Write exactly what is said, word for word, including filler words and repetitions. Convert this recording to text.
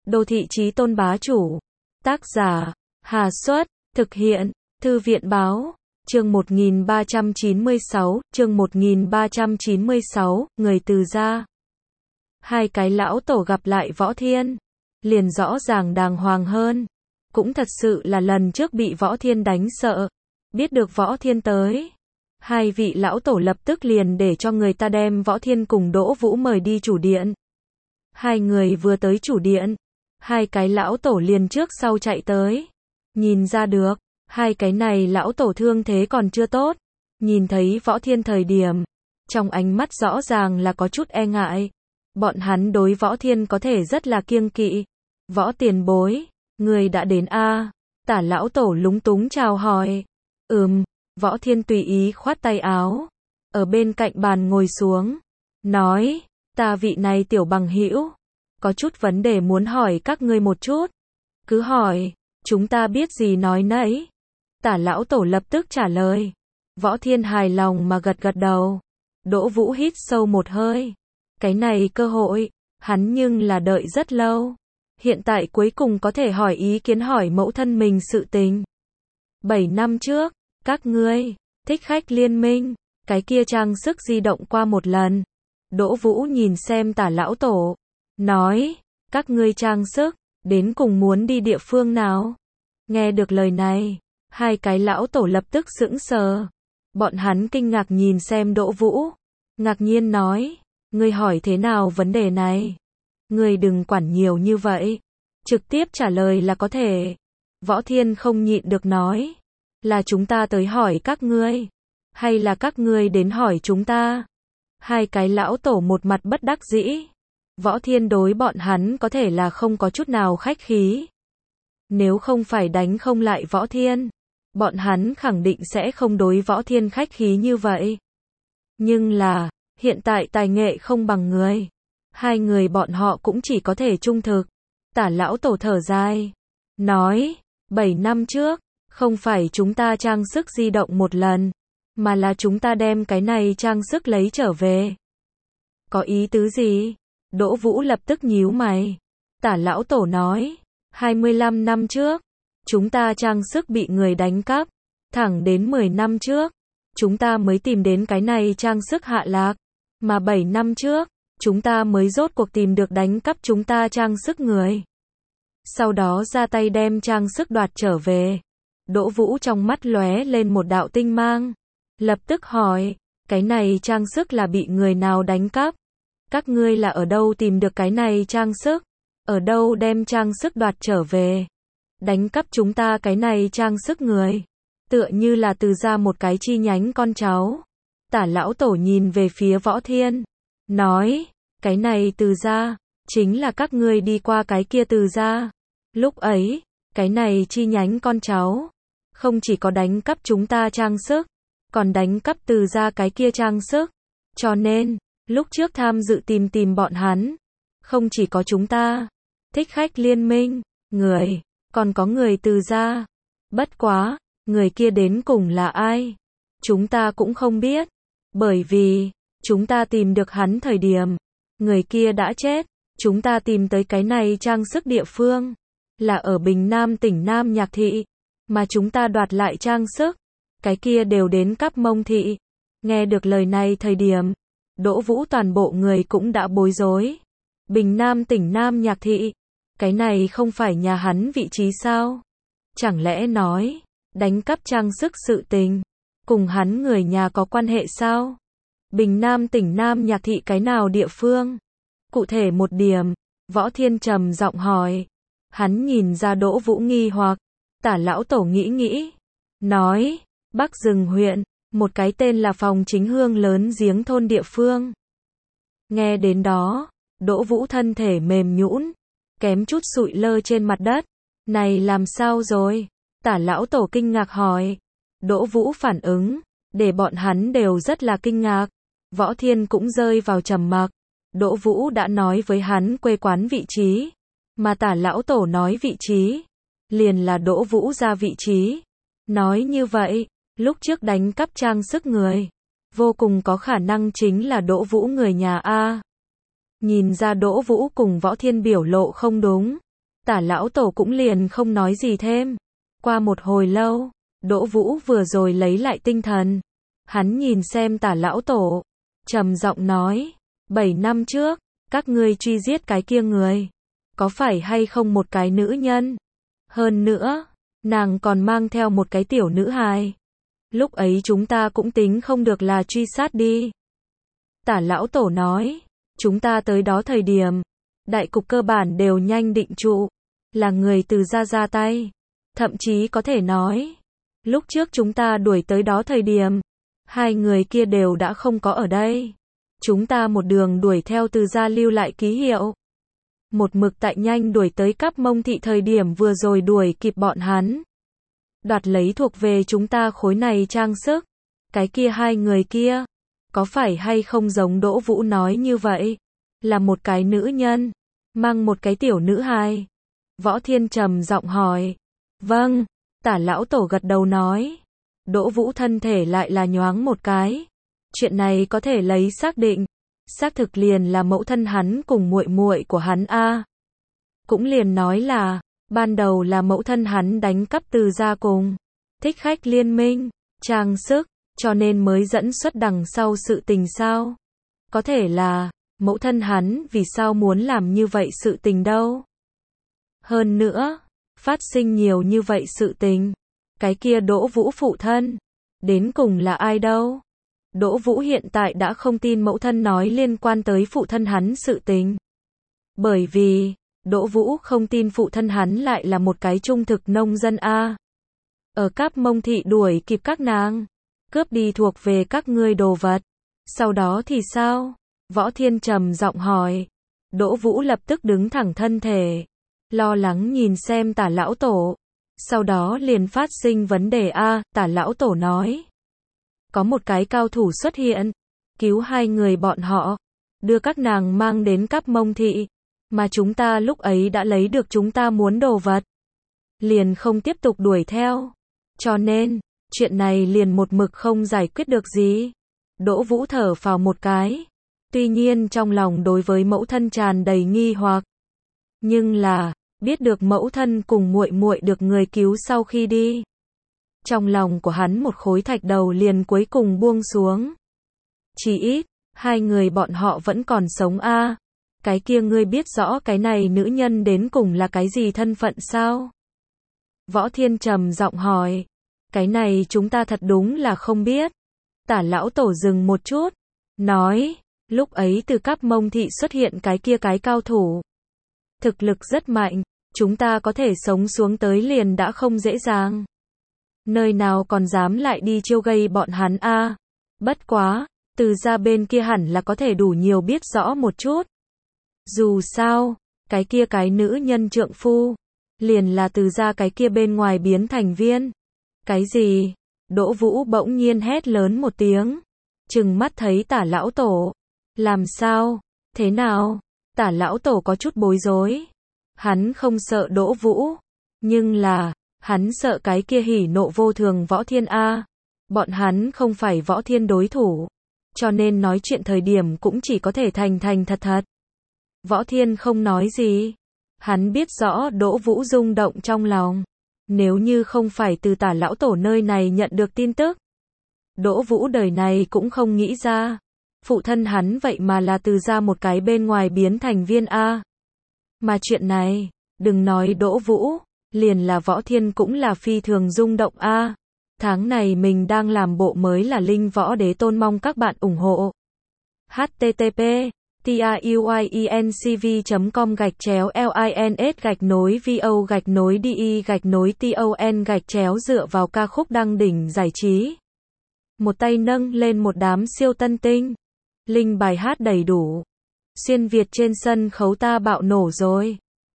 Đô thị chí tôn bá chủ. Tác giả, Hà Xuất, thực hiện, Thư viện Báo. Chương một nghìn ba trăm chín mươi sáu, chương một nghìn ba trăm chín mươi sáu, người từ gia. Hai cái lão tổ gặp lại Võ Thiên, liền rõ ràng đàng hoàng hơn. Cũng thật sự là lần trước bị Võ Thiên đánh sợ. Biết được Võ Thiên tới, hai vị lão tổ lập tức liền để cho người ta đem Võ Thiên cùng Đỗ Vũ mời đi chủ điện. Hai người vừa tới chủ điện, hai cái lão tổ liền trước sau chạy tới. Nhìn ra được, hai cái này lão tổ thương thế còn chưa tốt. Nhìn thấy Võ Thiên thời điểm, trong ánh mắt rõ ràng là có chút e ngại. Bọn hắn đối Võ Thiên có thể rất là kiêng kỵ. Võ tiền bối, người đã đến a? Tả lão tổ lúng túng chào hỏi. Ừm, Võ Thiên tùy ý khoát tay áo, ở bên cạnh bàn ngồi xuống, nói, ta vị này tiểu bằng hữu, có chút vấn đề muốn hỏi các ngươi một chút. Cứ hỏi, chúng ta biết gì nói nấy. Tả lão tổ lập tức trả lời. Võ Thiên hài lòng mà gật gật đầu. Đỗ Vũ hít sâu một hơi. Cái này cơ hội, hắn nhưng là đợi rất lâu. Hiện tại cuối cùng có thể hỏi ý kiến hỏi mẫu thân mình sự tình. Bảy năm trước, các ngươi, thích khách liên minh, cái kia trang sức di động qua một lần. Đỗ Vũ nhìn xem tả lão tổ, nói, các ngươi trang sức, đến cùng muốn đi địa phương nào? Nghe được lời này, hai cái lão tổ lập tức sững sờ. Bọn hắn kinh ngạc nhìn xem Đỗ Vũ, ngạc nhiên nói, ngươi hỏi thế nào vấn đề này? Ngươi đừng quản nhiều như vậy, trực tiếp trả lời là có thể. Võ Thiên không nhịn được nói, là chúng ta tới hỏi các ngươi, hay là các ngươi đến hỏi chúng ta? Hai cái lão tổ một mặt bất đắc dĩ. Võ Thiên đối bọn hắn có thể là không có chút nào khách khí. Nếu không phải đánh không lại Võ Thiên, bọn hắn khẳng định sẽ không đối Võ Thiên khách khí như vậy. Nhưng là, hiện tại tài nghệ không bằng người. Hai người bọn họ cũng chỉ có thể trung thực. Tả lão tổ thở dài, nói, bảy năm trước, không phải chúng ta trang sức di động một lần, mà là chúng ta đem cái này trang sức lấy trở về. Có ý tứ gì? Đỗ Vũ lập tức nhíu mày. Tả lão tổ nói, hai mươi lăm năm trước, chúng ta trang sức bị người đánh cắp, thẳng đến mười năm trước, chúng ta mới tìm đến cái này trang sức hạ lạc, mà bảy năm trước, chúng ta mới rốt cuộc tìm được đánh cắp chúng ta trang sức người. Sau đó ra tay đem trang sức đoạt trở về. Đỗ Vũ trong mắt lóe lên một đạo tinh mang, lập tức hỏi, cái này trang sức là bị người nào đánh cắp? Các ngươi là ở đâu tìm được cái này trang sức? Ở đâu đem trang sức đoạt trở về? Đánh cắp chúng ta cái này trang sức người, tựa như là từ gia một cái chi nhánh con cháu. Tả lão tổ nhìn về phía Võ Thiên, nói, cái này từ gia, chính là các ngươi đi qua cái kia từ gia. Lúc ấy, cái này chi nhánh con cháu, không chỉ có đánh cắp chúng ta trang sức, còn đánh cắp từ gia cái kia trang sức. Cho nên, lúc trước tham dự tìm tìm bọn hắn, không chỉ có chúng ta, thích khách liên minh, người, còn có người từ gia. Bất quá, người kia đến cùng là ai? Chúng ta cũng không biết, bởi vì, chúng ta tìm được hắn thời điểm, người kia đã chết. Chúng ta tìm tới cái này trang sức địa phương, là ở Bình Nam tỉnh Nam Nhạc Thị, mà chúng ta đoạt lại trang sức, cái kia đều đến Cáp Mông Thị. Nghe được lời này thời điểm, Đỗ Vũ toàn bộ người cũng đã bối rối. Bình Nam tỉnh Nam Nhạc Thị, cái này không phải nhà hắn vị trí sao? Chẳng lẽ nói, đánh cắp trang sức sự tình, cùng hắn người nhà có quan hệ sao? Bình Nam tỉnh Nam Nhạc Thị cái nào địa phương? Cụ thể một điểm, Võ Thiên trầm giọng hỏi. Hắn nhìn ra Đỗ Vũ nghi hoặc, tả lão tổ nghĩ nghĩ, nói, Bắc Rừng huyện, một cái tên là Phòng Chính Hương lớn giếng thôn địa phương. Nghe đến đó, Đỗ Vũ thân thể mềm nhũn, kém chút sụi lơ trên mặt đất. Này làm sao rồi? Tả lão tổ kinh ngạc hỏi. Đỗ Vũ phản ứng, để bọn hắn đều rất là kinh ngạc. Võ Thiên cũng rơi vào trầm mặc. Đỗ Vũ đã nói với hắn quê quán vị trí, mà tả lão tổ nói vị trí, liền là Đỗ Vũ ra vị trí. Nói như vậy, lúc trước đánh cắp trang sức người, vô cùng có khả năng chính là Đỗ Vũ người nhà A. Nhìn ra Đỗ Vũ cùng Võ Thiên biểu lộ không đúng, Tả lão tổ cũng liền không nói gì thêm. Qua một hồi lâu, Đỗ Vũ vừa rồi lấy lại tinh thần. Hắn nhìn xem Tả lão tổ, trầm giọng nói, bảy năm trước, các ngươi truy giết cái kia người, có phải hay không một cái nữ nhân? Hơn nữa, nàng còn mang theo một cái tiểu nữ hài. Lúc ấy chúng ta cũng tính không được là truy sát đi. Tả lão tổ nói, chúng ta tới đó thời điểm, đại cục cơ bản đều nhanh định trụ, là người từ gia ra tay. Thậm chí có thể nói, lúc trước chúng ta đuổi tới đó thời điểm, hai người kia đều đã không có ở đây. Chúng ta một đường đuổi theo từ gia lưu lại ký hiệu. Một mực tại nhanh đuổi tới Cáp Mông Thị thời điểm vừa rồi đuổi kịp bọn hắn. Đoạt lấy thuộc về chúng ta khối này trang sức. Cái kia hai người kia, có phải hay không giống Đỗ Vũ nói như vậy? Là một cái nữ nhân, mang một cái tiểu nữ hài. Võ Thiên trầm giọng hỏi. Vâng, Tả lão tổ gật đầu nói. Đỗ Vũ thân thể lại là nhoáng một cái. Chuyện này có thể lấy xác định, xác thực liền là mẫu thân hắn cùng muội muội của hắn a. Cũng liền nói là, ban đầu là mẫu thân hắn đánh cắp từ gia cùng Thích Khách liên minh, trang sức, cho nên mới dẫn xuất đằng sau sự tình sao? Có thể là, mẫu thân hắn vì sao muốn làm như vậy sự tình đâu? Hơn nữa, phát sinh nhiều như vậy sự tình, cái kia Đỗ Vũ phụ thân, đến cùng là ai đâu? Đỗ Vũ hiện tại đã không tin mẫu thân nói liên quan tới phụ thân hắn sự tình. Bởi vì, Đỗ Vũ không tin phụ thân hắn lại là một cái trung thực nông dân a. Ở Cáp Mông Thị đuổi kịp các nàng, cướp đi thuộc về các ngươi đồ vật. Sau đó thì sao? Võ Thiên trầm giọng hỏi. Đỗ Vũ lập tức đứng thẳng thân thể, lo lắng nhìn xem Tả lão tổ. Sau đó liền phát sinh vấn đề a, Tả lão tổ nói. Có một cái cao thủ xuất hiện, cứu hai người bọn họ, đưa các nàng mang đến Cáp Mông Thị, mà chúng ta lúc ấy đã lấy được chúng ta muốn đồ vật, liền không tiếp tục đuổi theo. Cho nên, chuyện này liền một mực không giải quyết được gì. Đỗ Vũ thở phào một cái, tuy nhiên trong lòng đối với mẫu thân tràn đầy nghi hoặc. Nhưng là, biết được mẫu thân cùng muội muội được người cứu sau khi đi, trong lòng của hắn một khối thạch đầu liền cuối cùng buông xuống. Chỉ ít, hai người bọn họ vẫn còn sống a. Cái kia ngươi biết rõ cái này nữ nhân đến cùng là cái gì thân phận sao? Võ Thiên trầm giọng hỏi. Cái này chúng ta thật đúng là không biết. Tả lão tổ dừng một chút, nói, lúc ấy từ Cáp Mông Thị xuất hiện cái kia cái cao thủ. Thực lực rất mạnh, chúng ta có thể sống xuống tới liền đã không dễ dàng. Nơi nào còn dám lại đi chiêu gây bọn hắn a? Bất quá, từ gia bên kia hẳn là có thể đủ nhiều biết rõ một chút. Dù sao, cái kia cái nữ nhân trượng phu, liền là từ gia cái kia bên ngoài biến thành viên. Cái gì? Đỗ Vũ bỗng nhiên hét lớn một tiếng, trừng mắt thấy Tả lão tổ. Làm sao? Thế nào? Tả lão tổ có chút bối rối. Hắn không sợ Đỗ Vũ, nhưng là, hắn sợ cái kia hỉ nộ vô thường Võ Thiên a. Bọn hắn không phải Võ Thiên đối thủ, cho nên nói chuyện thời điểm cũng chỉ có thể thành thành thật thật. Võ Thiên không nói gì. Hắn biết rõ Đỗ Vũ rung động trong lòng. Nếu như không phải từ Tả lão tổ nơi này nhận được tin tức, Đỗ Vũ đời này cũng không nghĩ ra. Phụ thân hắn vậy mà là từ ra một cái bên ngoài biến thành viên A. Mà chuyện này, đừng nói Đỗ Vũ, liền là Võ Thiên cũng là phi thường rung động A. Tháng này mình đang làm bộ mới là Linh Võ Đế Tôn, mong các bạn ủng hộ. H T T P TIUYENCV chấm com gạch chéo LINS gạch nối VO gạch nối DE gạch nối TON gạch chéo dựa vào ca khúc đăng đỉnh giải trí. Một tay nâng lên một đám siêu tân tinh. Linh bài hát đầy đủ. Xuyên Việt trên sân khấu ta bạo nổ rồi.